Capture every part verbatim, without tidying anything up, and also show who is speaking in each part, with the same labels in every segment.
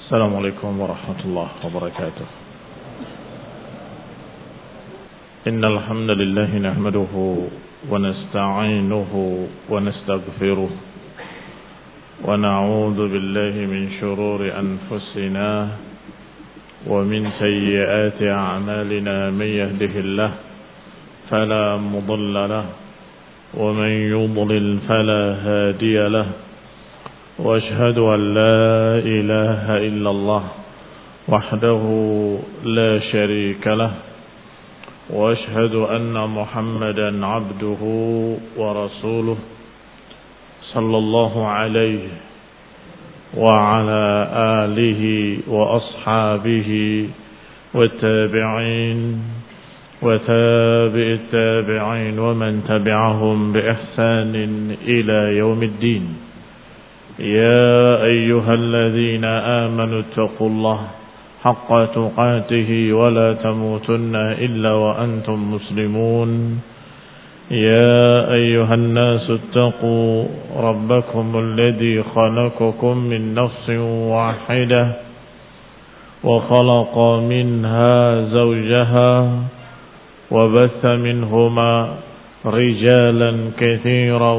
Speaker 1: السلام عليكم ورحمة الله وبركاته. إن الحمد لله نحمده ونستعينه ونستغفره ونعوذ بالله من شرور أنفسنا ومن سيئات أعمالنا. من يهده الله فلا مضل له ومن يضلل فلا هادي له، وأشهد أن لا إله إلا الله وحده لا شريك له، وأشهد أن محمدا عبده ورسوله صلى الله عليه وعلى آله وأصحابه والتابعين وتابع التابعين ومن تبعهم بإحسان إلى يوم الدين. يا أيها الذين آمنوا اتقوا الله حق تقاته ولا تموتن إلا وأنتم مسلمون. يا أيها الناس اتقوا ربكم الذي خلقكم من نفس واحدة وخلق منها زوجها وبث منهما رجالا كثيرا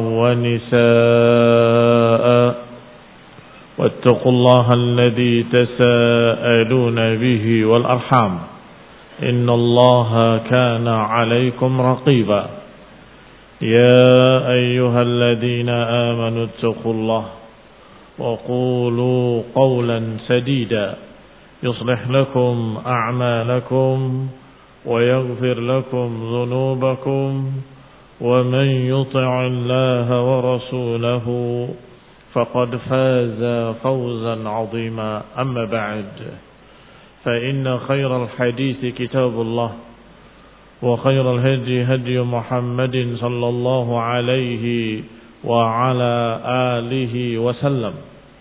Speaker 1: ونساء، واتقوا الله الذي تساءلون به والأرحام إن الله كان عليكم رقيبا. يا أيها الذين آمنوا اتقوا الله وقولوا قولا سديدا يصلح لكم أعمالكم ويغفر لكم ذنوبكم، ومن يطع الله ورسوله فقد فاز فوزا عظيما. أما بعد، فإن خير الحديث كتاب الله، وخير الهدي هدي محمد صلى الله عليه وعلى آله وسلم،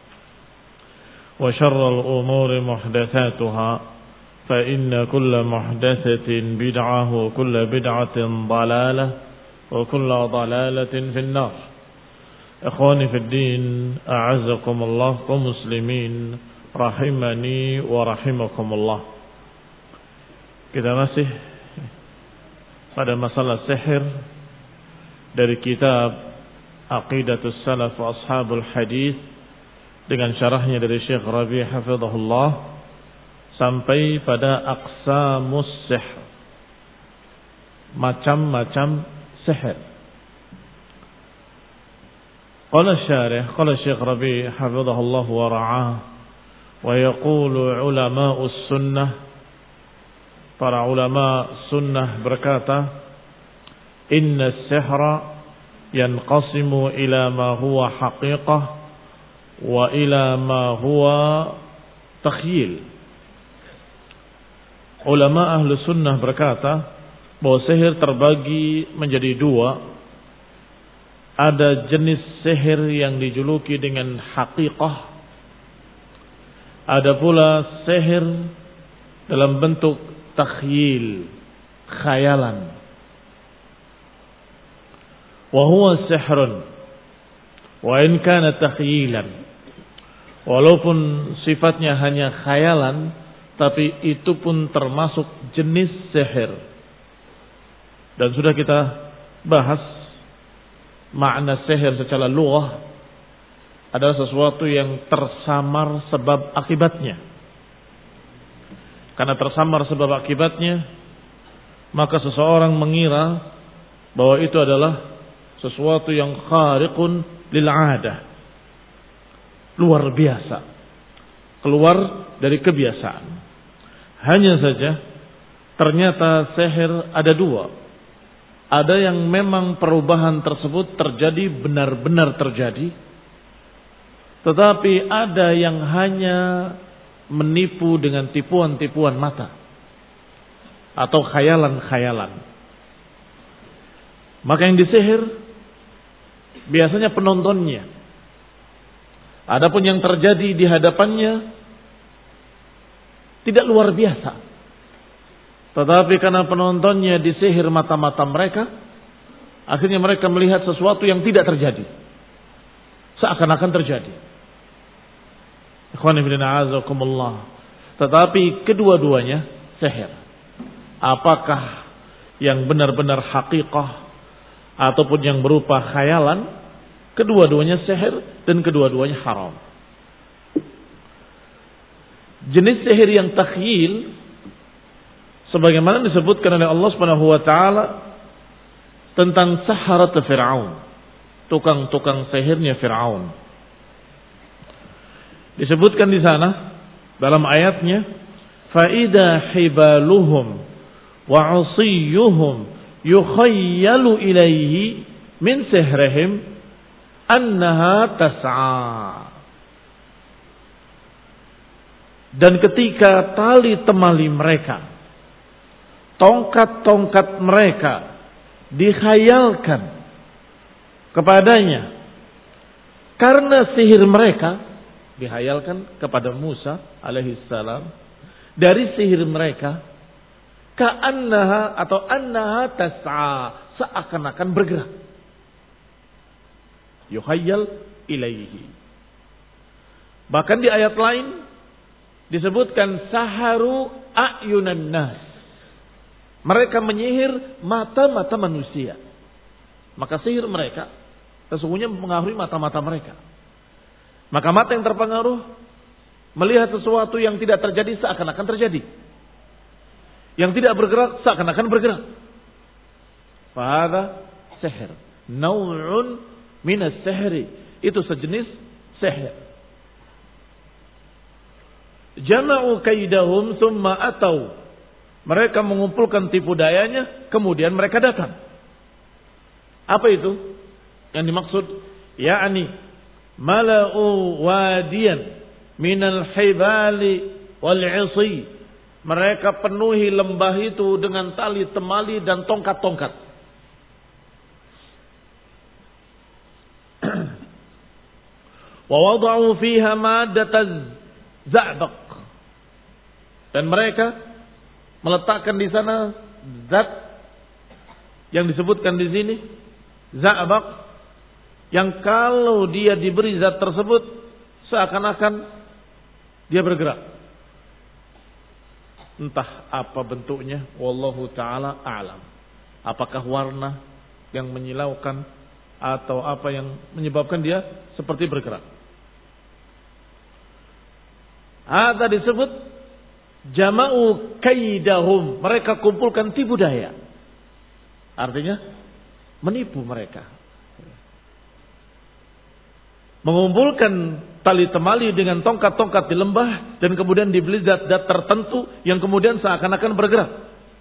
Speaker 1: وشر الأمور محدثاتها، فإن كل محدثة بدعة وكل بدعة ضلالة وكل ضلالة في النار. Ikhwani fi din, a'azzakumullah wa muslimin rahimani wa rahimakumullah. Kita masih pada masalah sihir dari kitab Aqidatus Salaf wa Ashabul Hadis dengan syarahnya dari Syekh Rabi' hafizahullah sampai pada aqsamus sihr, macam-macam sihir. Qala syarih, qala Syekh Rabi' hafizahullah wa ra'ah, wa yaqulu ulama'us sunnah, para ulama sunnah berkata, inna as-sihra yanqasimu ila ma huwa haqiqah wa ila ma huwa takhyil. Ulama ahlu sunnah berkata bahwa sihir terbagi menjadi dua. Ada jenis sihir yang dijuluki dengan haqiqah. Ada pula sihir dalam bentuk takhyil, khayalan. Wa huwa sihrun wa in kana takhyilan. Walaupun sifatnya hanya khayalan, tapi itu pun termasuk jenis sihir. Dan sudah kita bahas makna sihir secara lughah adalah sesuatu yang tersamar sebab akibatnya. Karena tersamar sebab akibatnya, maka seseorang mengira bahwa itu adalah sesuatu yang khariqun lil 'adah, luar biasa, keluar dari kebiasaan. Hanya saja ternyata sihir ada dua. Ada yang memang perubahan tersebut terjadi, benar-benar terjadi. Tetapi ada yang hanya menipu dengan tipuan-tipuan mata atau khayalan-khayalan. Maka yang disihir biasanya penontonnya. Adapun yang terjadi di hadapannya tidak luar biasa. Tetapi karena penontonnya disihir mata-mata mereka, akhirnya mereka melihat sesuatu yang tidak terjadi, seakan-akan terjadi. Ikhwani fillah azakumullah. Tetapi kedua-duanya sihir. Apakah yang benar-benar hakikah ataupun yang berupa khayalan, kedua-duanya sihir dan kedua-duanya haram. Jenis sihir yang takhyil sebagaimana disebutkan oleh Allah Subhanahu wa taala tentang saharat Fir'aun, tukang-tukang sihirnya Fir'aun. Disebutkan di sana dalam ayatnya, fa idza hibaluhum wa 'usiyuhum yukhayyalu ilaihi min sihrihim annaha tas'a. Dan ketika tali temali mereka, tongkat-tongkat mereka dikhayalkan kepadanya karena sihir mereka, dihayalkan kepada Musa alaihissalam dari sihir mereka, ka'annaha atau annaha tas'a, seakan-akan bergerak. Yuhayyal ilaihi. Bahkan di ayat lain disebutkan saharu a'yunan nas. Mereka menyihir mata-mata manusia. Maka sihir mereka sesungguhnya mengaruhi mata-mata mereka. Maka mata yang terpengaruh melihat sesuatu yang tidak terjadi seakan-akan terjadi. Yang tidak bergerak seakan-akan bergerak. Fahadha sihir. Naw'un minas sihri. Itu sejenis sihir. Jama'u kaidahum thumma atau. Mereka mengumpulkan tipu dayanya, kemudian mereka datang. Apa itu? Yang dimaksud, yakni mala'u wadiyan minal hibali wal 'isi. Mereka penuhi lembah itu dengan tali temali dan tongkat-tongkat. Wa wada'u fiha maddataz za'baq. Dan mereka meletakkan di sana zat yang disebutkan di sini, za'baq, yang kalau dia diberi zat tersebut seakan-akan dia bergerak. Entah apa bentuknya, wallahu taala a'lam. Apakah warna yang menyilaukan atau apa yang menyebabkan dia seperti bergerak. Ada disebut jama'u kaidahum, mereka kumpulkan tipu daya. Artinya menipu mereka. Mengumpulkan tali temali dengan tongkat-tongkat di lembah dan kemudian dibeli zat-zat tertentu yang kemudian seakan-akan bergerak.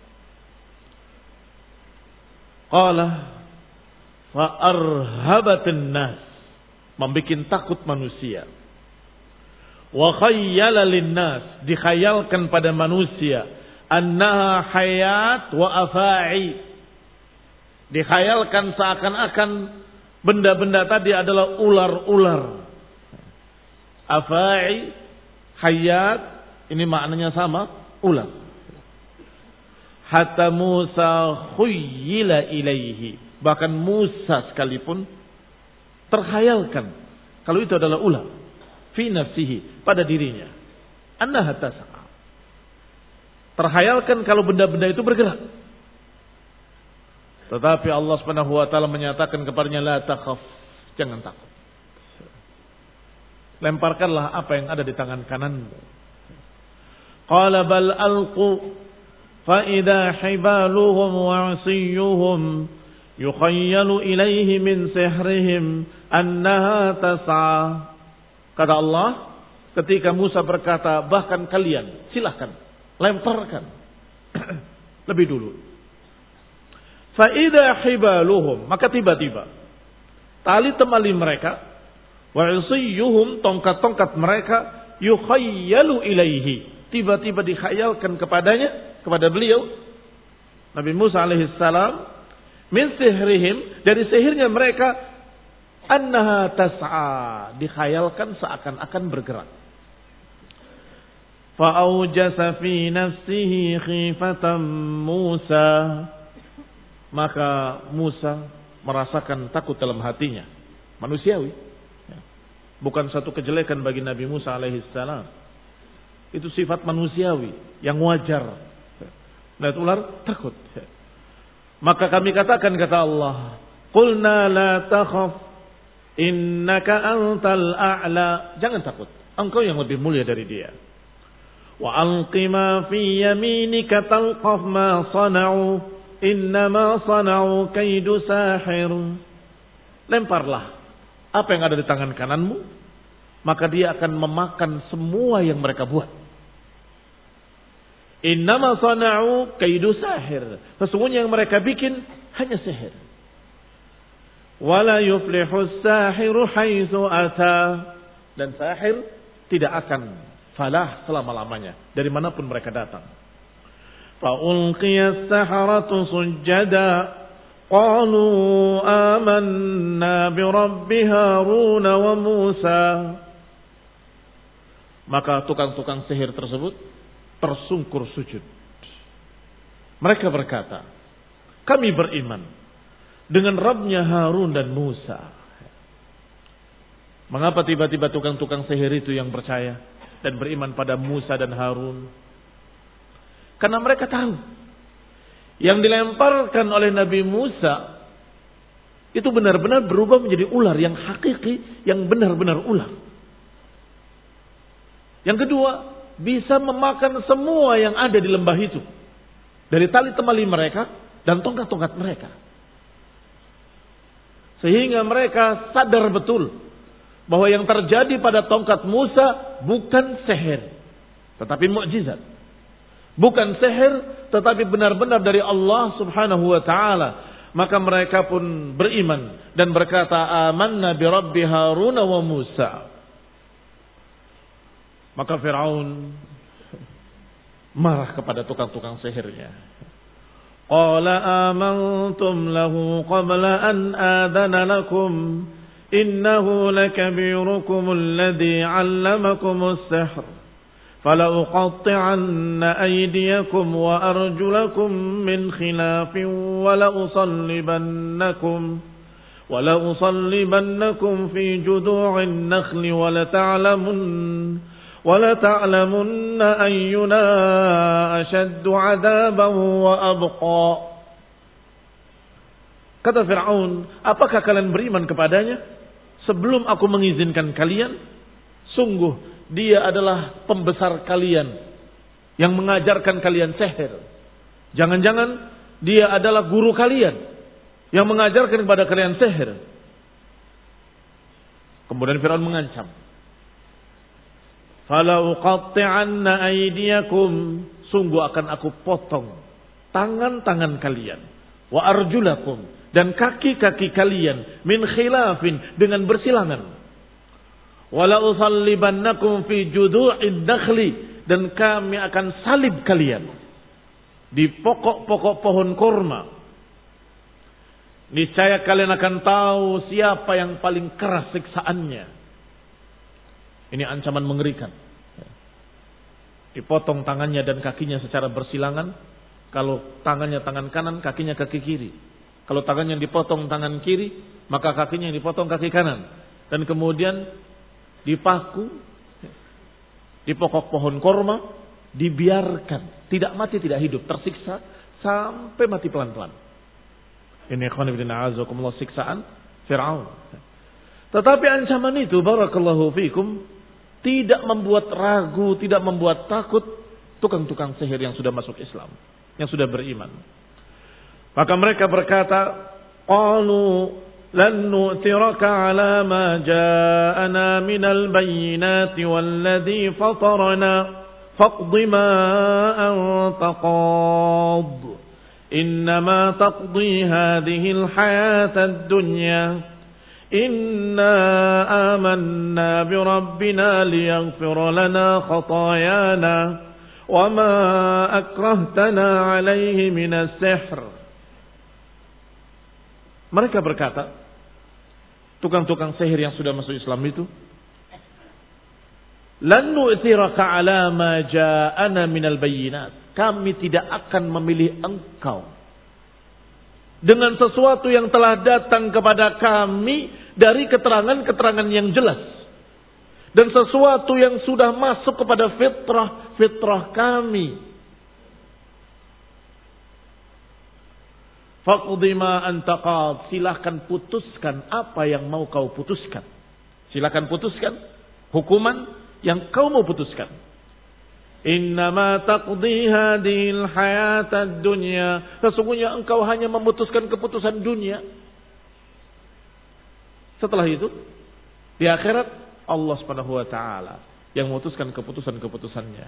Speaker 1: Qala fa arhabatun nas, membikin takut manusia. Wa khayyala linnas, dikhayalkan pada manusia annaha hayat wa afa'i. Dikhayalkan seakan-akan benda-benda tadi adalah ular-ular. Afa'i, hayat, ini maknanya sama, ular. Hatta Musa khuyyila ilaihi, bahkan Musa sekalipun terkhayalkan kalau itu adalah ular. Fi nafsihi, pada dirinya. Annaha tas'a. Terkhayalkan kalau benda-benda itu bergerak. Tetapi Allah Subhanahu wa taala menyatakan kepadanya, la takhaf, jangan takut. Lemparkanlah apa yang ada di tangan kananmu. Qala bal alqu fa idza hibaluhum wa 'asiyuhum yukhayyalu ilayhi min sihrihim annaha tas'a. Kata Allah, ketika Musa berkata, bahkan kalian silahkan lemparkan lebih dulu. Fa idza hibaluhum, maka tiba-tiba tali temali mereka, wa 'isiyuhum, tongkat-tongkat mereka, yukhayyalu ilaihi, tiba-tiba dikhayalkan kepadanya, kepada beliau Nabi Musa alaihissalam, min sihrihim, dari sihirnya mereka, annaha tas'a, dikhayalkan seakan-akan bergerak. Fa aujasa fi nafsihi khifatan Musa, maka Musa merasakan takut dalam hatinya, manusiawi. Bukan satu kejelekan bagi Nabi Musa alaihissalam. Itu sifat manusiawi yang wajar. Melihat ular takut. Maka kami katakan, kata Allah, qulna la takhaf innaka antal a'la. Jangan takut, engkau yang lebih mulia dari dia. Wa alqi ma fi yaminika talqaf ma sana'u innama sana'u kaidu sahir. Lemparlah apa yang ada di tangan kananmu, maka dia akan memakan semua yang mereka buat. Innama sana'u kaidu sahir. Sesungguhnya yang mereka bikin hanya sihir. Wala yuflihu sahiru haitsu ata. Dan sahir tidak akan falah selama-lamanya dari manapun mereka datang. Fa ulqiya as-saharatu sujada qalu amanna bi rabbi Harun wa Musa. Maka tukang-tukang sihir tersebut tersungkur sujud. Mereka berkata, kami beriman dengan Rabbnya Harun dan Musa. Mengapa tiba-tiba tukang-tukang sihir itu yang percaya dan beriman pada Musa dan Harun? Karena mereka tahu yang dilemparkan oleh Nabi Musa itu benar-benar berubah menjadi ular yang hakiki, yang benar-benar ular. Yang kedua, bisa memakan semua yang ada di lembah itu, dari tali temali mereka dan tongkat-tongkat mereka. Sehingga mereka sadar betul bahwa yang terjadi pada tongkat Musa bukan sihir, tetapi mukjizat. Bukan sihir, tetapi benar-benar dari Allah subhanahu wa ta'ala. Maka mereka pun beriman dan berkata, amanna bi rabbi Harun wa Musa. Maka Fir'aun marah kepada tukang-tukang sihirnya. Qala amantum lahu qabla an adana lakum innahu lakabirukum alladhi 'allamakumus sihr. فَلَأُقَطِّعَنَّ أَيْدِيَكُمْ وَأَرْجُلَكُمْ مِنْ خِلَافٍ وَلَأُصَلِّبَنَّكُمْ وَلَأُصَلِّبَنَّكُمْ فِي جُذُوعِ النَّخْلِ وَلَتَعْلَمُنَّ وَلَتَعْلَمُنَّ أَيُّنَا أَشَدُّ عَذَابًا وَأَبْقَى. Kata Fir'aun, apakah kalian beriman kepadanya sebelum aku mengizinkan kalian? Sungguh dia adalah pembesar kalian yang mengajarkan kalian sihir. Jangan-jangan dia adalah guru kalian yang mengajarkan kepada kalian sihir. Kemudian Fir'aun mengancam, fala uqatti'anna aydiyakum, sungguh akan aku potong tangan-tangan kalian, wa arjulakum, dan kaki-kaki kalian, min khilafin, dengan bersilangan. Wala usallibannakum fi judu'id nakhli, dan kami akan salib kalian di pokok-pokok pohon kurma. Niscaya kalian akan tahu siapa yang paling keras siksaannya. Ini ancaman mengerikan. Dipotong tangannya dan kakinya secara bersilangan. Kalau tangannya tangan kanan, kakinya kaki kiri. Kalau tangannya dipotong tangan kiri, maka kakinya dipotong kaki kanan. Dan kemudian dipaku di pokok pohon korma, dibiarkan tidak mati tidak hidup, tersiksa sampai mati pelan-pelan. Ini ikhwan fillah a'azakumullah, siksaan Fir'aun. Tetapi ancaman itu, barakallahu fikum, tidak membuat ragu, tidak membuat takut tukang-tukang sihir yang sudah masuk Islam, yang sudah beriman. Maka mereka berkata, qalu لن نؤثرك على ما جاءنا من البينات والذي فطرنا فاقض ما أنت قاض إنما تقضي هذه الحياة الدنيا إنا آمنا بربنا ليغفر لنا خطايانا وما أكرهتنا عليه من السحر. Mereka berkata, tukang-tukang sihir yang sudah masuk Islam itu, lan nu'thiraka ala ma ja'ana minal bayyinat, kami tidak akan memilih engkau dengan sesuatu yang telah datang kepada kami dari keterangan-keterangan yang jelas. dan sesuatu yang sudah masuk kepada fitrah, fitrah kami. Faqdi ma anta qad, silahkan putuskan apa yang mau kau putuskan. Silahkan putuskan hukuman yang kau mau putuskan. Innama taqdi hadhil hayatad dunya, sesungguhnya engkau hanya memutuskan keputusan dunia. Setelah itu di akhirat Allah Subhanahu wa taala yang memutuskan keputusan-keputusannya.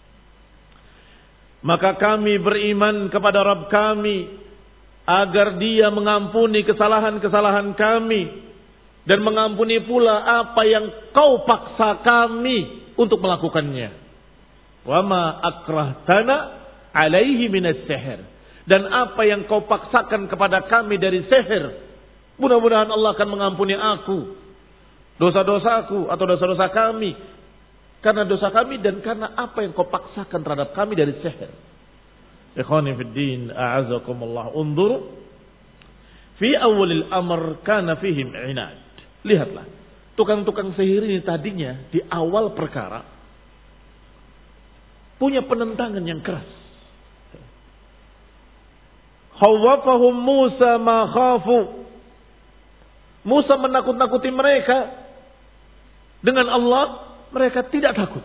Speaker 1: Maka kami beriman kepada Rabb kami agar Dia mengampuni kesalahan-kesalahan kami dan mengampuni pula apa yang kau paksa kami untuk melakukannya. Wa ma akrahtana alaihi minas sihr, dan apa yang kau paksakan kepada kami dari sihir, mudah-mudahan Allah akan mengampuni aku dosa-dosaku atau dosa-dosa kami karena dosa kami dan karena apa yang kau paksakan terhadap kami dari sihir. Ikhwani fid din, a'azakumullah. Unzur fi awalil amr kana fihim inad. Lihatlah, tukang-tukang sihir ini tadinya di awal perkara punya penentangan yang keras. Khawwafahum Musa ma khafu. Musa menakut-nakuti mereka. Dengan Allah mereka tidak takut.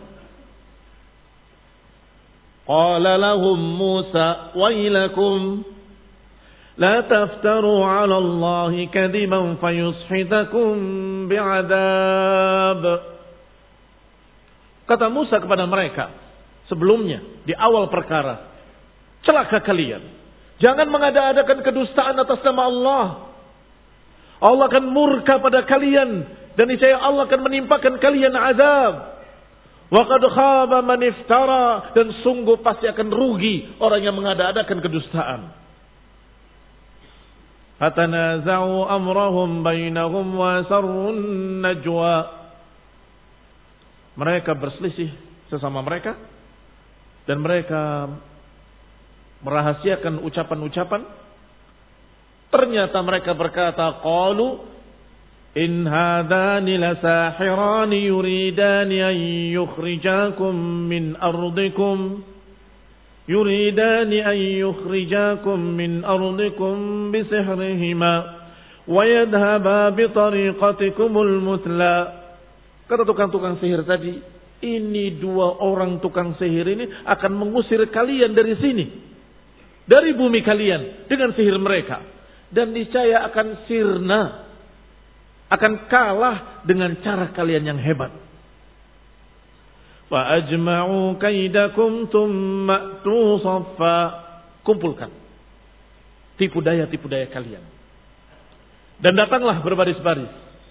Speaker 1: Qala lahum Musa wailakum la taftaru 'ala Allahi kadiban fayushitakum bi'adab. Kata Musa kepada mereka sebelumnya di awal perkara, celaka kalian, jangan mengada-adakan kedustaan atas nama Allah. Allah akan murka pada kalian dan niscaya Allah akan menimpakan kalian azab. Wa qad khaba man iftara, dan sungguh pasti akan rugi orang yang mengada-adakan kedustaan. Fatanaza'u amrahum bainahum wa sarrun najwa. Mereka berselisih sesama mereka dan mereka merahasiakan ucapan-ucapan. Ternyata mereka berkata, qalu in hadani lasahirani yuridani an yukhrijakum min ardikum yuridani an yukhrijakum min ardikum bisihrihima wa yadhhaba bitariqatikumul mutla. Kata tukang-tukang sihir tadi, ini dua orang tukang sihir ini akan mengusir kalian dari sini, dari bumi kalian dengan sihir mereka. Dan niscaya akan sirna, akan kalah dengan cara kalian yang hebat. Wa ajma'u kaidakum thumma tu saffa. Kumpulkan tipu daya-tipu daya kalian dan datanglah berbaris-baris.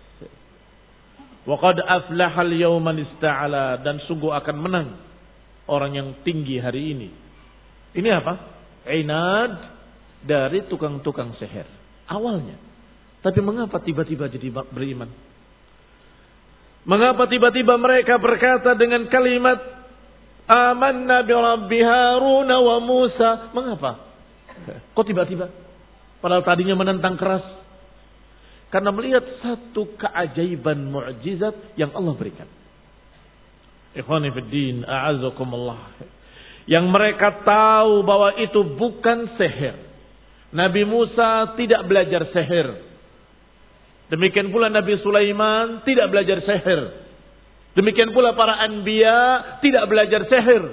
Speaker 1: Wa qad aflaha al-yawma ista'ala, dan sungguh akan menang orang yang tinggi hari ini. Ini apa? Inad dari tukang-tukang sihir awalnya. Tapi mengapa tiba-tiba jadi beriman? Mengapa tiba-tiba mereka berkata dengan kalimat amanna bi rabbi Harun wa Musa? Mengapa? Kok tiba-tiba? Padahal tadinya menentang keras. Karena melihat satu keajaiban mukjizat yang Allah berikan. Ikhwani fid din, a'azakumullah. Yang mereka tahu bahwa itu bukan sihir. Nabi Musa tidak belajar sihir. Demikian pula Nabi Sulaiman tidak belajar sihir. Demikian pula para anbiya tidak belajar sihir.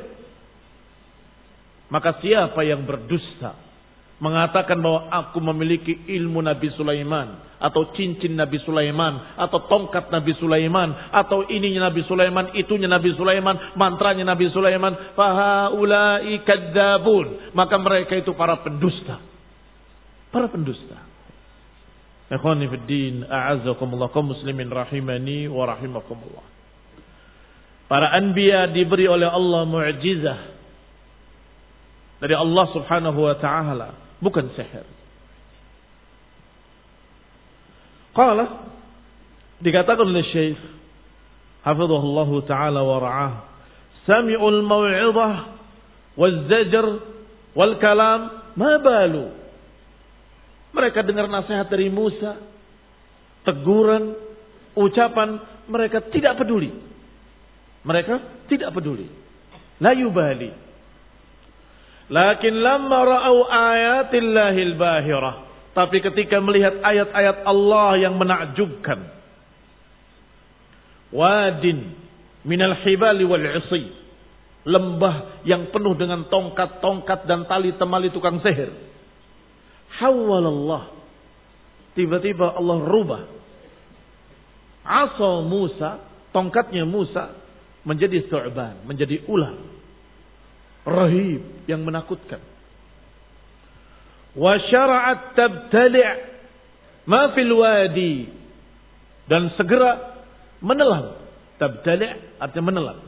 Speaker 1: Maka siapa yang berdusta mengatakan bahwa aku memiliki ilmu Nabi Sulaiman, atau cincin Nabi Sulaiman, atau tongkat Nabi Sulaiman, atau ininya Nabi Sulaiman, itunya Nabi Sulaiman, mantranya Nabi Sulaiman, fahaulai kadzabun, maka mereka itu para pendusta. Para pendusta. Ikhwani fid din, a'azzakumullah, kaum muslimin rahimani wa rahimakumullah. Para anbiya diberi oleh Allah mu'jizah dari Allah Subhanahu wa taala, bukan sihir. Qala, dikatakan oleh Syekh hafizahullah taala wa ra'ah, sami'ul mau'izah waz-zajr wal kalam ma balu. Mereka dengar nasihat dari Musa, teguran, ucapan, mereka tidak peduli. Mereka tidak peduli. La yubali. Lakin lamma ra'au ayatillahil bahirah. Tapi ketika melihat ayat-ayat Allah yang menakjubkan. Wadin minal hibali wal 'isyi. Lembah yang penuh dengan tongkat-tongkat dan tali temali tukang sihir. Hawalallah. Tiba-tiba Allah rubah. Asa Musa, tongkatnya Musa menjadi thu'ban, menjadi ular. Rahib yang menakutkan. Wa syara'at tabtali' ma fil wadi. Dan segera menelan. Tabtali' artinya menelan.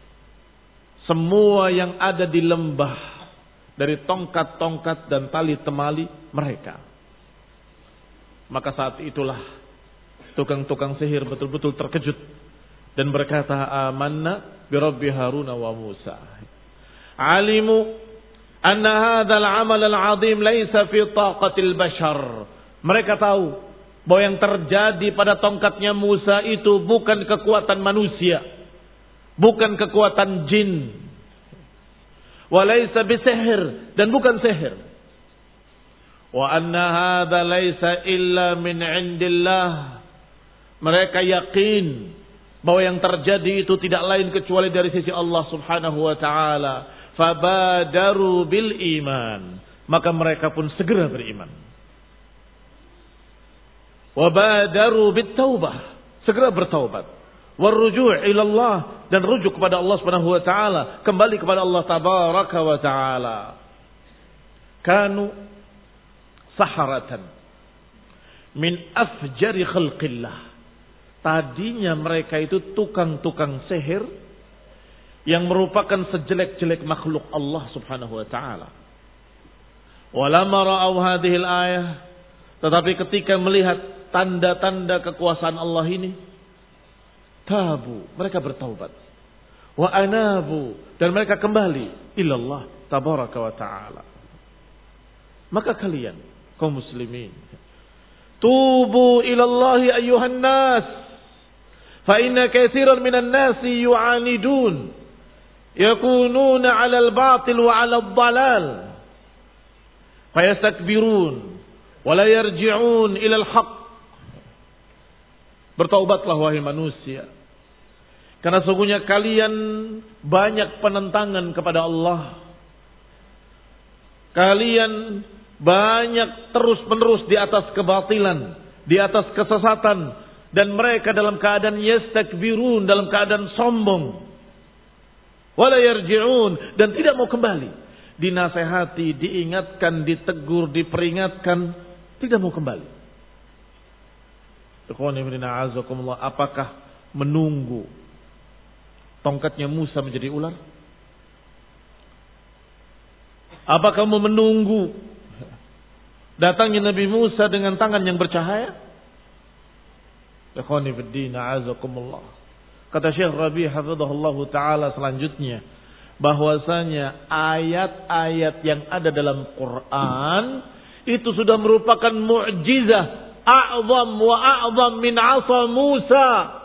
Speaker 1: Semua yang ada di lembah. Dari tongkat-tongkat dan tali temali mereka. Maka saat itulah tukang-tukang sihir betul-betul terkejut. Dan berkata, amanna birabbi Haruna wa Musa. Alimu anna hadzal amal al-'azim laysa fi taqatil bashar. Mereka tahu bahwa yang terjadi pada tongkatnya Musa itu bukan kekuatan manusia, bukan kekuatan jin. Wa laysa bisihir, dan bukan sihir. Wa anna hadza laysa illa min 'indillah. Mereka yakin bahwa yang terjadi itu tidak lain kecuali dari sisi Allah Subhanahu wa taala. Fabadaru bil iman. Maka mereka pun segera beriman. Wabadaru bit taubah. Segera bertaubat. Warruju' ila Allah. Dan rujuk kepada Allah Subhanahu wa ta'ala. Kembali kepada Allah Tabaraka wa ta'ala. Kanu saharatan. Min afjari khalqillah. Tadinya mereka itu tukang-tukang sihir. Yang merupakan sejelek-jelek makhluk Allah Subhanahu wa ta'ala. Walamma ra'au hadhil ayah. Tetapi ketika melihat tanda-tanda kekuasaan Allah ini, tabu, mereka bertaubat. Wa anabu, dan mereka kembali ilallah tabaraka wa ta'ala. Maka kalian kaum muslimin, tubu ilallahi ayyuhan nas, fa inna katsiran minan nasi yu'anidun, yakununa 'alal batil wa 'alad dhalal, fayastakbirun wa la yarji'un ilal haqq. Bertaubatlah wahai manusia, karena sesungguhnya kalian banyak penentangan kepada Allah. Kalian banyak terus-menerus di atas kebatilan, di atas kesesatan, dan mereka dalam keadaan yastakbirun, dalam keadaan sombong. Wala yarji'un, dan tidak mau kembali. Dinasehati, diingatkan, ditegur, diperingatkan, tidak mau kembali. Apakah menunggu tongkatnya Musa menjadi ular? Apakah mau menunggu datangnya Nabi Musa dengan tangan yang bercahaya? Kata Syekh Rabi' hafizahullah ta'ala selanjutnya, bahwasanya ayat-ayat yang ada dalam Quran itu sudah merupakan mu'jizah a'zam wa a'zam min 'asa Musa.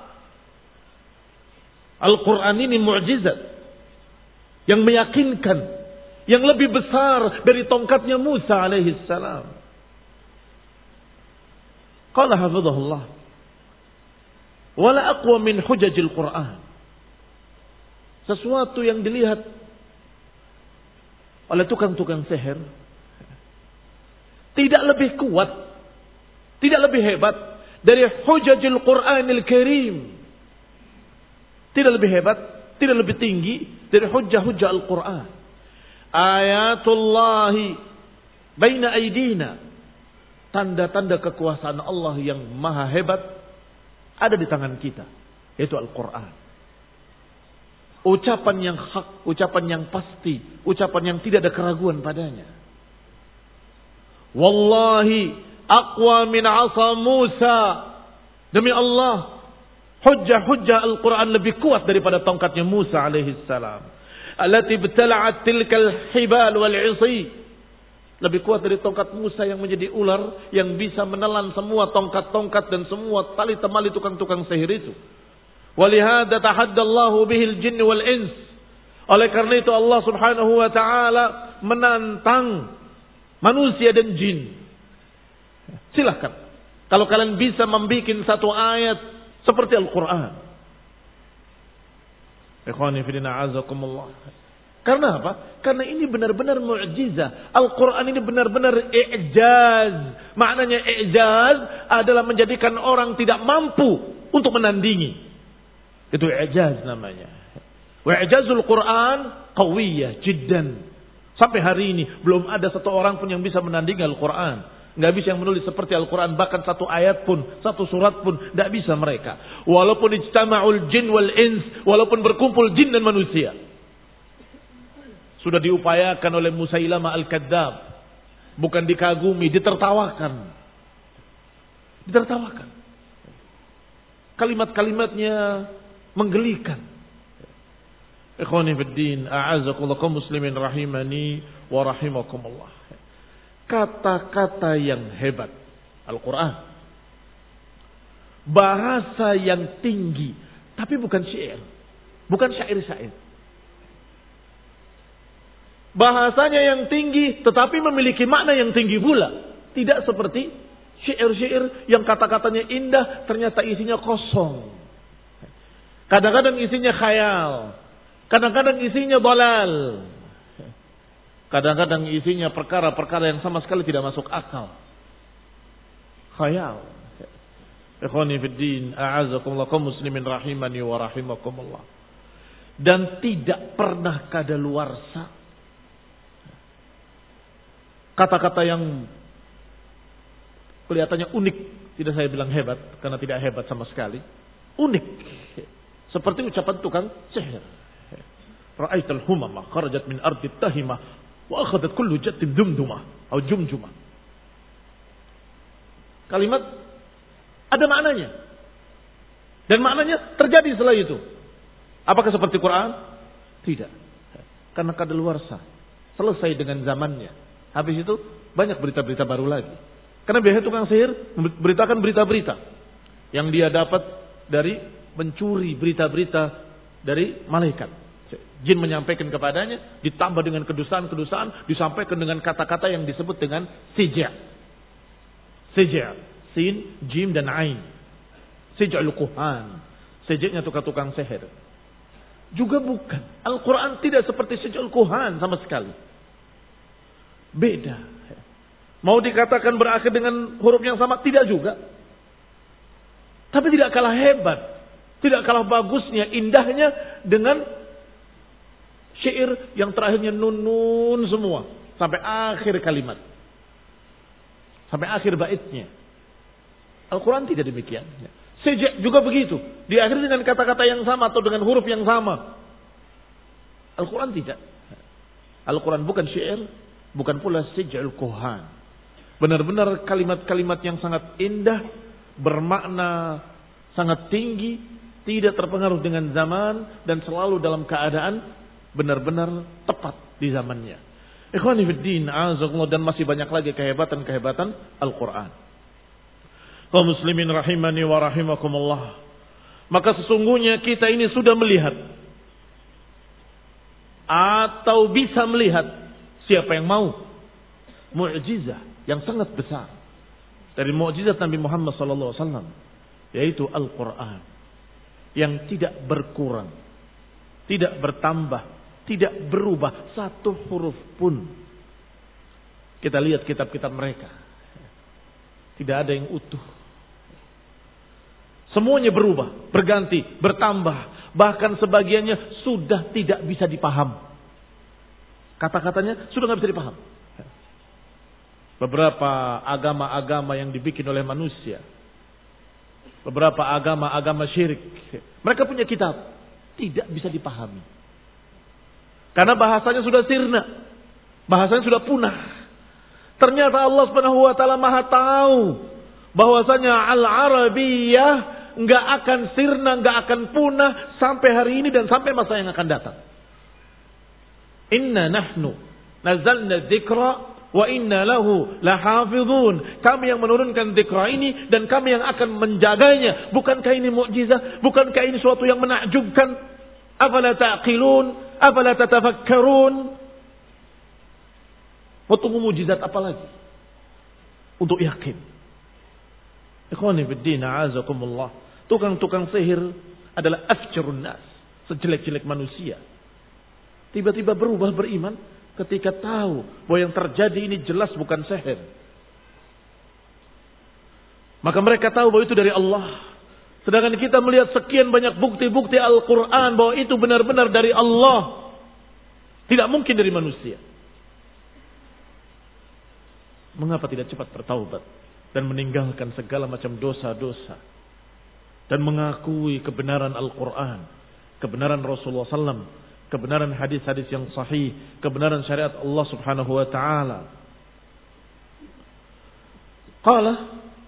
Speaker 1: Al-Quran ini mu'jizat yang meyakinkan, yang lebih besar dari tongkatnya Musa alaihi salam. Qala hafizahullah, wala aqwa min hujajil Quran. Sesuatu yang dilihat oleh tukang-tukang sihir tidak lebih kuat, tidak lebih hebat dari hujajil Quranil Karim. Tidak lebih hebat, tidak lebih tinggi dari hujjah-hujjah Al-Quran. Ayatullahi baina aidina. Tanda-tanda kekuasaan Allah yang maha hebat ada di tangan kita, yaitu Al-Quran. Ucapan yang hak, ucapan yang pasti, ucapan yang tidak ada keraguan padanya. Wallahi aqwa min 'asa Musa. Demi Allah, hujjah-hujjah Al-Quran lebih kuat daripada tongkatnya Musa alaihi salam. Allati ibtala'at tilkal hibal wal 'isyi. Lebih kuat dari tongkat Musa yang menjadi ular, yang bisa menelan semua tongkat-tongkat dan semua tali temali tukang-tukang sihir itu. Walihada tahaddallahu bihil jinn wal ins. Oleh karena itu Allah Subhanahu wa taala menantang manusia dan jin. Silahkan. Kalau kalian bisa membuat satu ayat seperti Al-Quran. Ikhwani fillah azakumullah. Karena apa? Karena ini benar-benar mukjizat. Al-Quran ini benar-benar i'jaz. Maknanya i'jaz adalah menjadikan orang tidak mampu untuk menandingi. Itu i'jaz namanya. Wa i'jazul Quran qawiyah jiddan. Sampai hari ini belum ada satu orang pun yang bisa menandingi Al-Quran. Nggak bisa yang menulis seperti Al-Quran. Bahkan satu ayat pun, satu surat pun nggak bisa mereka. Walaupun ijtama'ul jin wal ins, walaupun berkumpul jin dan manusia. Sudah diupayakan oleh Musailamah Al-Kadzab. Bukan dikagumi, ditertawakan. Ditertawakan. Kalimat-kalimatnya menggelikan. Ikhwani fiddin, a'azakumullah kaum muslimin rahimani wa rahimakumullah. Kata-kata yang hebat. Al-Quran. Bahasa yang tinggi. Tapi bukan syair. Bukan syair-syair. Bahasanya yang tinggi. Tetapi memiliki makna yang tinggi pula. Tidak seperti syair-syair yang kata-katanya indah. Ternyata isinya kosong. Kadang-kadang isinya khayal. Kadang-kadang isinya dalal. Kadang-kadang isinya perkara-perkara yang sama sekali tidak masuk akal. Khayal. Ikhwani fiddin, a'azakumullah kaum muslimin rahimani wa rahimakumullah. Dan tidak pernah kadaluarsa kata-kata yang kelihatannya unik. Tidak saya bilang hebat, karena tidak hebat sama sekali. Unik. Seperti ucapan tukang sihir. Ra'aital humama kharajat min ardi tahimah wa akhadat kullu jatin dumdumah atau jumjumah. Kalimat ada maknanya. Dan maknanya terjadi setelah itu. Apakah seperti Quran? Tidak. Karena kadaluarsa. Selesai dengan zamannya. Habis itu banyak berita-berita baru lagi. Karena biasanya tukang sihir memberitakan berita-berita yang dia dapat dari mencuri berita-berita dari malaikat. Jin menyampaikan kepadanya, ditambah dengan kedustaan-kedustaan, disampaikan dengan kata-kata yang disebut dengan sija. Sija, sin, jim dan ain. Sija'ul kuhan. Sija'nya tukang-tukang sihir. Juga bukan. Al-Quran tidak seperti sija'ul kuhan sama sekali. Beda. Mau dikatakan berakhir dengan huruf yang sama? Tidak juga. Tapi tidak kalah hebat. Tidak kalah bagusnya, indahnya dengan syair yang terakhirnya nun-nun semua. Sampai akhir kalimat. Sampai akhir baitnya. Al-Quran tidak demikian. Sija juga begitu. Diakhiri dengan kata-kata yang sama atau dengan huruf yang sama. Al-Quran tidak. Al-Quran bukan syair. Bukan pula sija'ul kuhan. Benar-benar kalimat-kalimat yang sangat indah. Bermakna sangat tinggi. Tidak terpengaruh dengan zaman. Dan selalu dalam keadaan benar-benar tepat di zamannya. Ikhwani fiddin, a'azakumullah, dan masih banyak lagi kehebatan-kehebatan Al-Quran. Kaum muslimin rahimani wa rahimakumullah. Maka sesungguhnya kita ini sudah melihat atau bisa melihat siapa yang mau mukjizat yang sangat besar dari mukjizat Nabi Muhammad sallallahu alaihi wasallam, yaitu Al-Quran yang tidak berkurang, tidak bertambah, tidak berubah satu huruf pun. Kita lihat kitab-kitab mereka. Tidak ada yang utuh. Semuanya berubah, berganti, bertambah. Bahkan sebagiannya sudah tidak bisa dipaham. Kata-katanya sudah tidak bisa dipaham. Beberapa agama-agama yang dibikin oleh manusia. Beberapa agama-agama syirik. Mereka punya kitab. Tidak bisa dipahami. Karena bahasanya sudah sirna. Bahasanya sudah punah. Ternyata Allah Subhanahu wa taala Maha tahu bahwasanya Al-Arabiyyah enggak akan sirna, enggak akan punah sampai hari ini dan sampai masa yang akan datang. Inna nahnu nazzalna dzikra wa inna lahu lahafizun. Kami yang menurunkan dzikra ini dan kami yang akan menjaganya. Bukankah ini mukjizat? Bukankah ini suatu yang menakjubkan? Afala taqilun? Afala tatafakkarun? Mau tunggu mukjizat apa lagi untuk yakin? Ikhwani fiddin, a'azakumullah. Tukang-tukang sihir adalah afjarun nas, sejelek-jelek manusia. Tiba-tiba berubah beriman ketika tahu bahwa yang terjadi ini jelas bukan sihir. Maka mereka tahu bahwa itu dari Allah. Sedangkan kita melihat sekian banyak bukti-bukti Al-Quran bahwa itu benar-benar dari Allah. Tidak mungkin dari manusia. Mengapa tidak cepat bertaubat dan meninggalkan segala macam dosa-dosa dan mengakui kebenaran Al-Quran, kebenaran Rasulullah sallallahu alaihi wasallam, kebenaran hadis-hadis yang sahih, kebenaran syariat Allah Subhanahu wa taala. Qala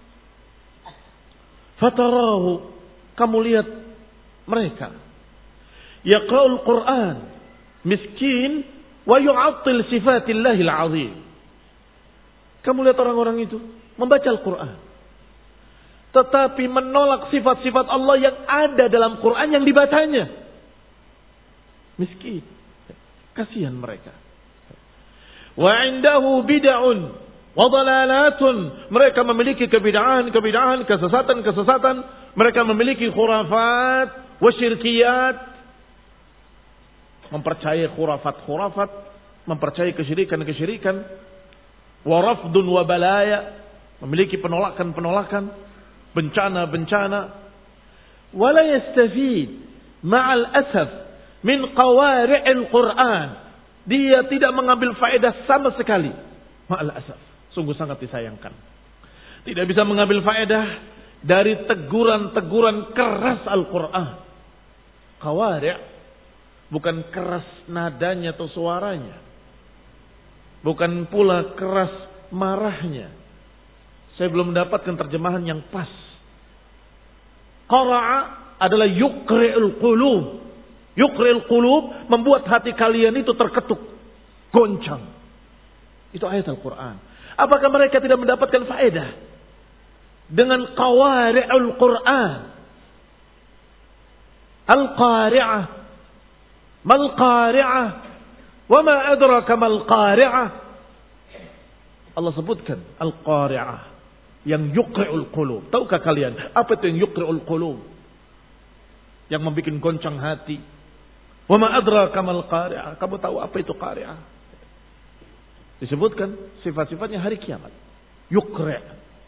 Speaker 1: fatarahu, kamu lihat mereka yaqra'ul Quran miskin wa yu'attil sifatillahil azim. Kamu lihat orang-orang itu membaca Al-Quran tetapi menolak sifat-sifat Allah yang ada dalam Quran yang dibacanya. Miskin. Kasihan mereka. Wa indahu bid'un wa dalalatun. Mereka memiliki kebid'ahan-kebid'ahan, kesesatan-kesesatan. Mereka memiliki khurafat wa syirkiyat. Mempercayai khurafat-khurafat, mempercayai kesyirikan-kesyirikan. Wa rafdun wa balaya. Memiliki penolakan-penolakan, bencana-bencana. Wa la yastafid ma'al asaf min qawari'il Quran. Dia tidak mengambil faedah sama sekali. Ma'al asaf. Sungguh sangat disayangkan. Tidak bisa mengambil faedah dari teguran-teguran keras Al-Quran. Qawari' bukan keras nadanya atau suaranya. Bukan pula keras marahnya. Saya belum mendapatkan terjemahan yang pas. Qara'a adalah yuqri'ul qulub. Yuqri'ul qulub, membuat hati kalian itu terketuk, goncang. Itu ayat Al-Quran. Apakah mereka tidak mendapatkan faedah dengan qawari'ul Quran? Al-qari'ah. Mal qari'ah? Wa ma adraka mal qari'ah? Allah sebutkan Al-qari'ah yang yuqri'ul qulub. Tahukah kalian apa itu yang yuqri'ul qulub? Yang membuat goncang hati. Wa ma adraka mal qari'ah? Kamu tahu apa itu qari'ah? Disebutkan sifat-sifatnya hari kiamat. Yuqri'.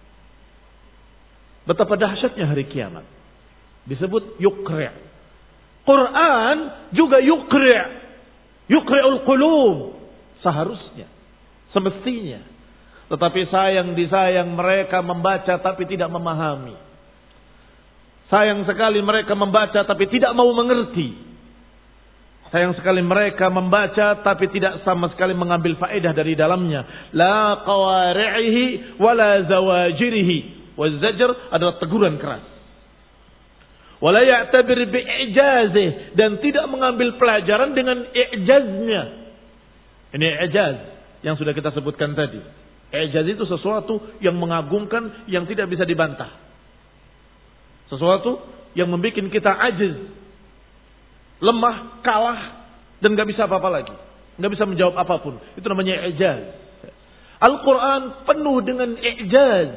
Speaker 1: Betapa dahsyatnya hari kiamat. Disebut yuqri'. Quran juga yuqri'. Yuqri'ul qulub. Seharusnya. Semestinya. Tetapi sayang disayang mereka membaca tapi tidak memahami. Sayang sekali mereka membaca tapi tidak mau mengerti. Sayang sekali mereka membaca tapi tidak sama sekali mengambil faedah dari dalamnya. La qawari'ihi wa la zawajirihi. Waz-zajr adalah teguran keras. Wa la ya'tabir bi'ijazih. Dan tidak mengambil pelajaran dengan i'jaznya. Ini i'jaz yang sudah kita sebutkan tadi. I'jaz itu sesuatu yang mengagumkan, yang tidak bisa dibantah. Sesuatu yang membuat kita ajiz, lemah, kalah, dan gak bisa apa-apa lagi. Gak bisa menjawab apapun. Itu namanya i'jaz. Al-Quran penuh dengan i'jaz.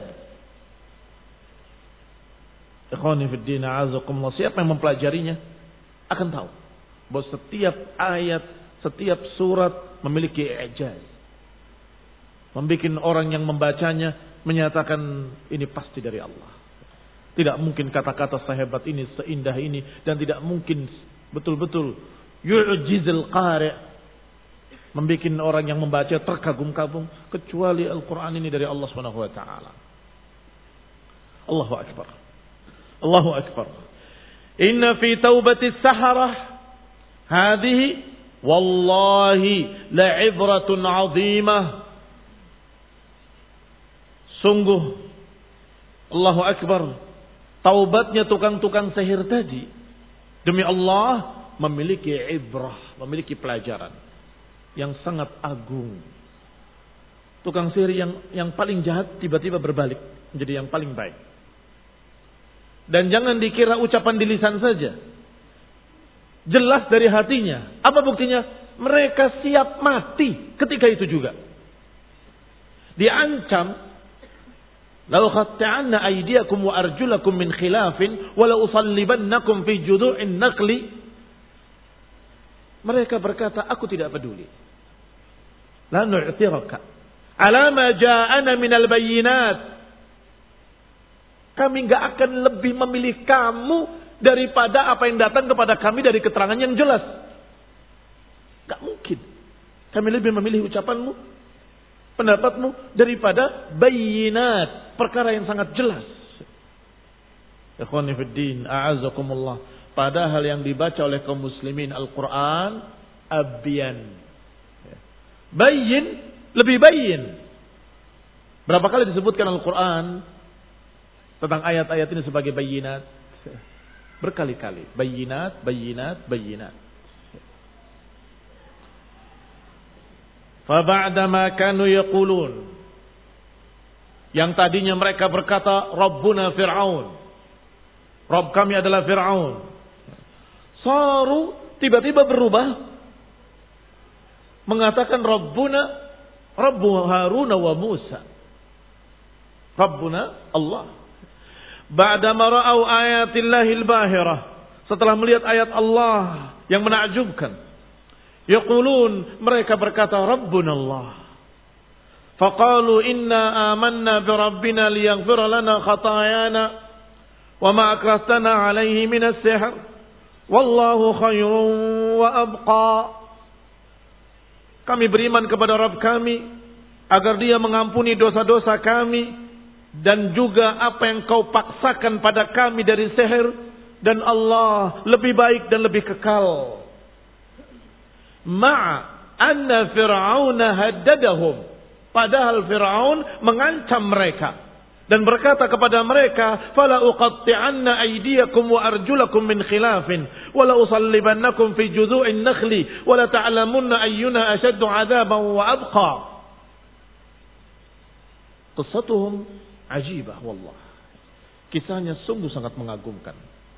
Speaker 1: Ikhwani fiddin, a'azakumullah. Siapa yang mempelajarinya akan tahu bahwa setiap ayat, setiap surat memiliki i'jaz. Membuat orang yang membacanya menyatakan ini pasti dari Allah. Tidak mungkin kata-kata sehebat ini, seindah ini, dan tidak mungkin betul-betul yu'jizul qari', membuat orang yang membaca terkagum-kagum, kecuali Al-Quran ini dari Allah Subhanahu wa taala. Allahu akbar. Allahu akbar. Inna fi taubatis saharah hadhihi wallahi la'ibratun 'azimah. Sungguh Allahu akbar, taubatnya tukang-tukang sihir tadi demi Allah memiliki ibrah, memiliki pelajaran yang sangat agung. Tukang sihir yang yang paling jahat tiba-tiba berbalik menjadi yang paling baik. Dan jangan dikira ucapan di lisan saja. Jelas dari hatinya. Apa buktinya? Mereka siap mati ketika itu juga. Diancam, "Lau qatta'anna aydiyakum wa arjulakum min khilafin wa la usallibannakum fi judu'in naqli." Mereka berkata, "Aku tidak peduli. La nu'tiraka ala ma ja'ana minal bayyinat." Kami enggak akan lebih memilih kamu daripada apa yang datang kepada kami dari keterangan yang jelas. Enggak mungkin. Kami lebih memilih ucapanmu, pendapatmu daripada bayyinat, perkara yang sangat jelas. Ikhwani fid din, a'azakumullah. Padahal yang dibaca oleh kaum muslimin Al-Quran abyan. Bayyin, lebih bayyin. Berapa kali disebutkan Al-Quran tentang ayat-ayat ini sebagai bayyinat? Berkali-kali. Bayyinat, bayyinat, bayyinat. Faba'dama kanu yaqulun. Yang tadinya mereka berkata, Rabbuna Fir'aun. Rabb kami adalah Fir'aun. Saru tiba-tiba berubah. Mengatakan Rabbuna, Rabbu Haruna wa Musa. Rabbuna Allah. Ba'dama ra'au ayatillahil bahirah. Setelah melihat ayat Allah yang menakjubkan. Yaqulun, mereka berkata Rabbuna Allah. Faqalu inna amanna bi rabbina liyaghfira lana khatayana wa ma akrahtana alaihi minas sihr wallahu khairun wa abqa. Kami beriman kepada Rabb kami agar Dia mengampuni dosa-dosa kami dan juga apa yang kau paksakan pada kami dari sihir, dan Allah lebih baik dan lebih kekal. Ma'a anna Fir'auna haddadahum, padahal Fir'aun mengancam mereka dan berkata kepada mereka, fala uqatti'anna aydiyakum wa arjulakum min khilafin wa la usallibannakum fi judu'in nakhli wa la ta'lamunna ayyuna ashaddu 'adaban wa abqa. Qissatuhum ajibah wallah. Kisahnya sungguh sangat mengagumkan.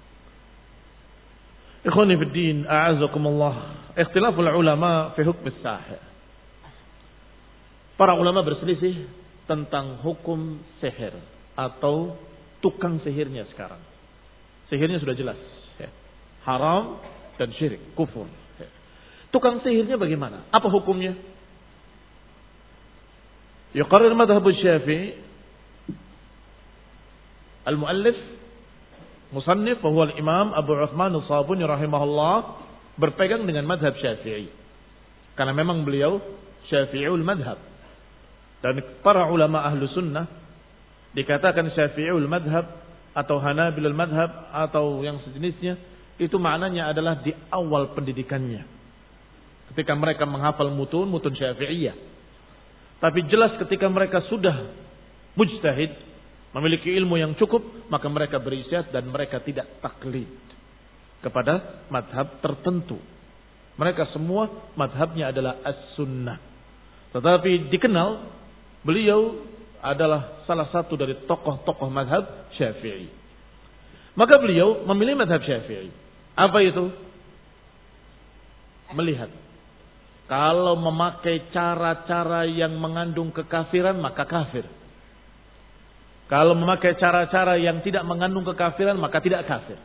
Speaker 1: Ikhwani fid din, a'azakumullah. Ikhtilaful ulama fi hukm as-sahir. Para ulama berselisih tentang hukum sihir atau tukang sihirnya sekarang. Sihirnya sudah jelas, ya. Haram dan syirik, kufur. Ya. Tukang sihirnya bagaimana? Apa hukumnya? Yuqarrir madhhab Syafi'i. Al-muallif musannif wa huwa al-imam Abu Uthman as-Sabuni rahimahullah berpegang dengan madhab Syafi'i. Karena memang beliau Syafi'ul madhab. Dan para ulama ahlu sunnah dikatakan Syafi'ul madhab atau Hanabilul madhab atau yang sejenisnya, itu maknanya adalah di awal pendidikannya. Ketika mereka menghafal mutun, mutun Syafi'iyah. Tapi jelas ketika mereka sudah mujtahid, memiliki ilmu yang cukup, maka mereka berisyad dan mereka tidak taklid kepada madhab tertentu. Mereka semua madhabnya adalah as-sunnah. Tetapi dikenal beliau adalah salah satu dari tokoh-tokoh madhab Syafi'i. Maka beliau memilih madhab Syafi'i. Apa itu? Melihat. Kalau memakai cara-cara yang mengandung kekafiran, maka kafir. Kalau memakai cara-cara yang tidak mengandung kekafiran, maka tidak kafir.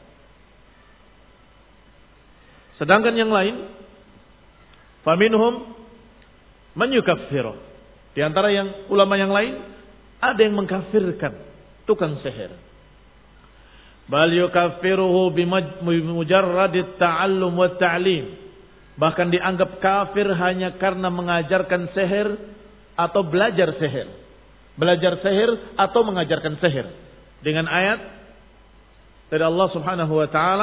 Speaker 1: Sedangkan yang lain, faminhum man yukaffiru. Di antara yang ulama yang lain, ada yang mengkafirkan tukang sihir. Bal yukaffiruhu bimujarradit ta'allum wa ta'lim. Bahkan dianggap kafir hanya karena mengajarkan sihir atau belajar sihir. Belajar sihir atau mengajarkan sihir. Dengan ayat dari Allah Subhanahu wa taala.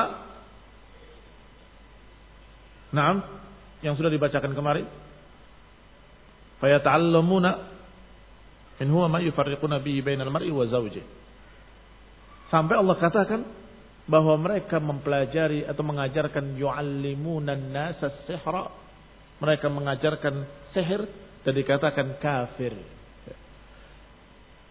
Speaker 1: Naam, yang sudah dibacakan kemarin. Fayata'allamuna in huwa ma yufarriquna bihi bainal mar'i wa zawjihi. Sampai Allah katakan bahwa mereka mempelajari atau mengajarkan yu'allimuna an-nasa as-sihra. Mereka mengajarkan sihir dan dikatakan kafir.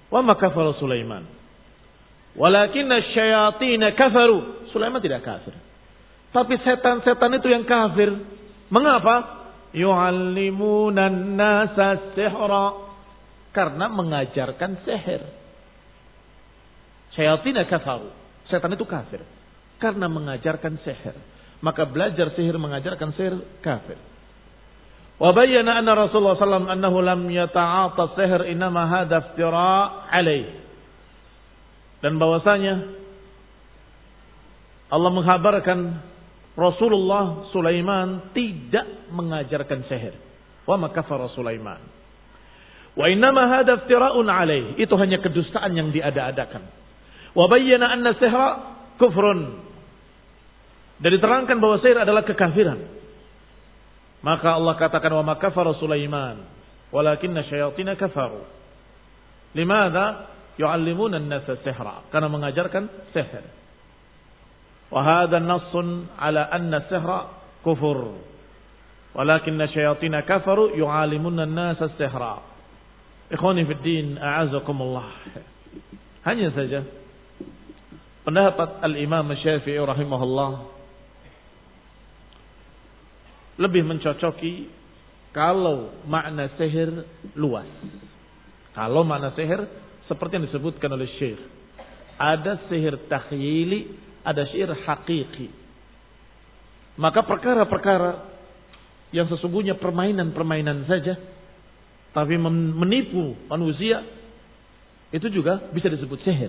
Speaker 1: Wa ma kafara Sulaiman. Walakinna syayatin kafaru. Sulaiman tidak kafir. Tapi setan-setan itu yang kafir. Mengapa? Yu'allimunan nasa sihra. Karena mengajarkan sihir. Syayatin kafaru. Setan itu kafir. Karena mengajarkan sihir. Maka belajar sihir, mengajarkan sihir, kafir. Wa bayyana anna Rasulullah sallallahu alaihi wasallam annahu lam yata'ata sihir inama hadha iftira' alaih. Dan bahwasanya Allah menghabarkan Rasulullah Sulaiman tidak mengajarkan sihir. Wa ma kafara Sulaiman. Wa innama hadha iftira'un alaih. Itu hanya kedustaan yang diada-adakan. Wa bayyana anna sihra kufrun. Dan diterangkan bahwa sihir adalah kekafiran. Maka Allah katakan wa ma kafara Sulaiman walakinna syayatin kafaru. Limadha yu'allimuna an-nasa sihra? Karena mengajarkan sihir. Wa hadha nassun ala anna sihra kufur. Walakinna syayatin kafaru yu'allimuna an-nasa sihra. Ikhwani fid din, a'azakumullah. Hanya saja pendapat Al-Imam Syafi'i rahimahullah lebih mencocoki kalau makna sihir luas. Kalau makna sihir seperti yang disebutkan oleh Syekh, ada sihir takhyili, ada sihir hakiki. Maka perkara-perkara yang sesungguhnya permainan-permainan saja tapi menipu manusia, itu juga bisa disebut sihir.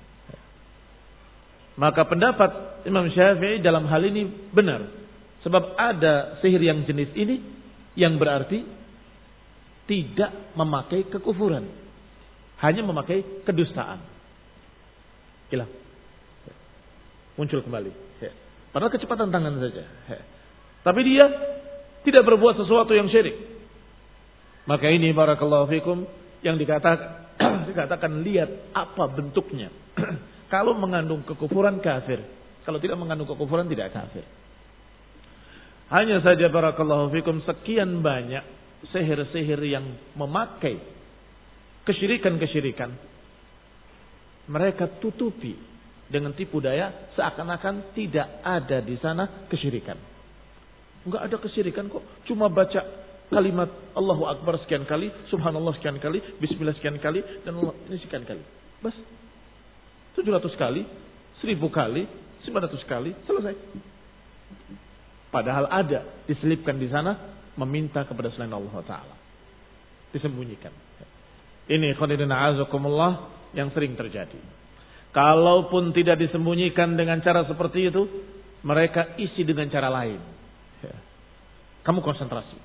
Speaker 1: Maka pendapat Imam Syafi'i dalam hal ini benar. Sebab ada sihir yang jenis ini yang berarti tidak memakai kekufuran. Hanya memakai kedustaan. Hilang. Muncul kembali. Padahal kecepatan tangan saja. Tapi dia tidak berbuat sesuatu yang syirik. Maka ini barakallahu fikum yang dikatakan, dikatakan lihat apa bentuknya. Kalau mengandung kekufuran kafir. Kalau tidak mengandung kekufuran tidak kafir. Hanya saja barakallahu fikum sekian banyak sihir-sihir yang memakai kesyirikan-kesyirikan. Mereka tutupi dengan tipu daya seakan-akan tidak ada di sana kesyirikan. Enggak ada kesyirikan kok. Cuma baca kalimat Allahu Akbar sekian kali, Subhanallah sekian kali, Bismillah sekian kali, dan Allah ini sekian kali. Bas. tujuh ratus kali, seribu kali, sembilan ratus kali, selesai. Padahal ada diselipkan di sana meminta kepada selain Allah Taala, disembunyikan. Ini khonidina azakumullah yang sering terjadi. Kalaupun tidak disembunyikan dengan cara seperti itu, mereka isi dengan cara lain. Kamu konsentrasi,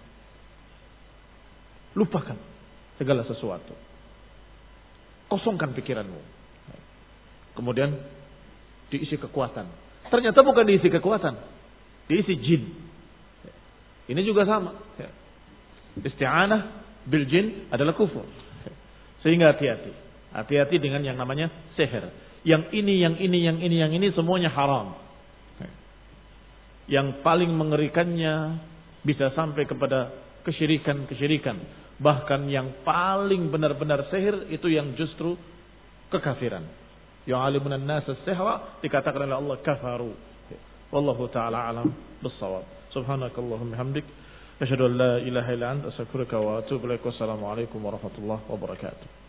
Speaker 1: lupakan segala sesuatu, kosongkan pikiranmu. Kemudian diisi kekuatan. Ternyata bukan diisi kekuatan. Diisi jin. Ini juga sama. Isti'anah bil jin adalah kufur. Sehingga hati-hati. Hati-hati dengan yang namanya sihir. Yang ini, yang ini, yang ini, yang ini semuanya haram. Yang paling mengerikannya bisa sampai kepada kesyirikan-kesyirikan. Bahkan yang paling benar-benar sihir itu yang justru kekafiran. Yu'allimuna an-nasa as-sihra dikatakan oleh Allah kafaru. Wallahu ta'ala alam bis-shawab. Subhanakallahumma hamdik asyhadu an la ilaha illa anta astaghfiruka wa atubu ilaik. Wassalamu alaikum warahmatullahi wabarakatuh.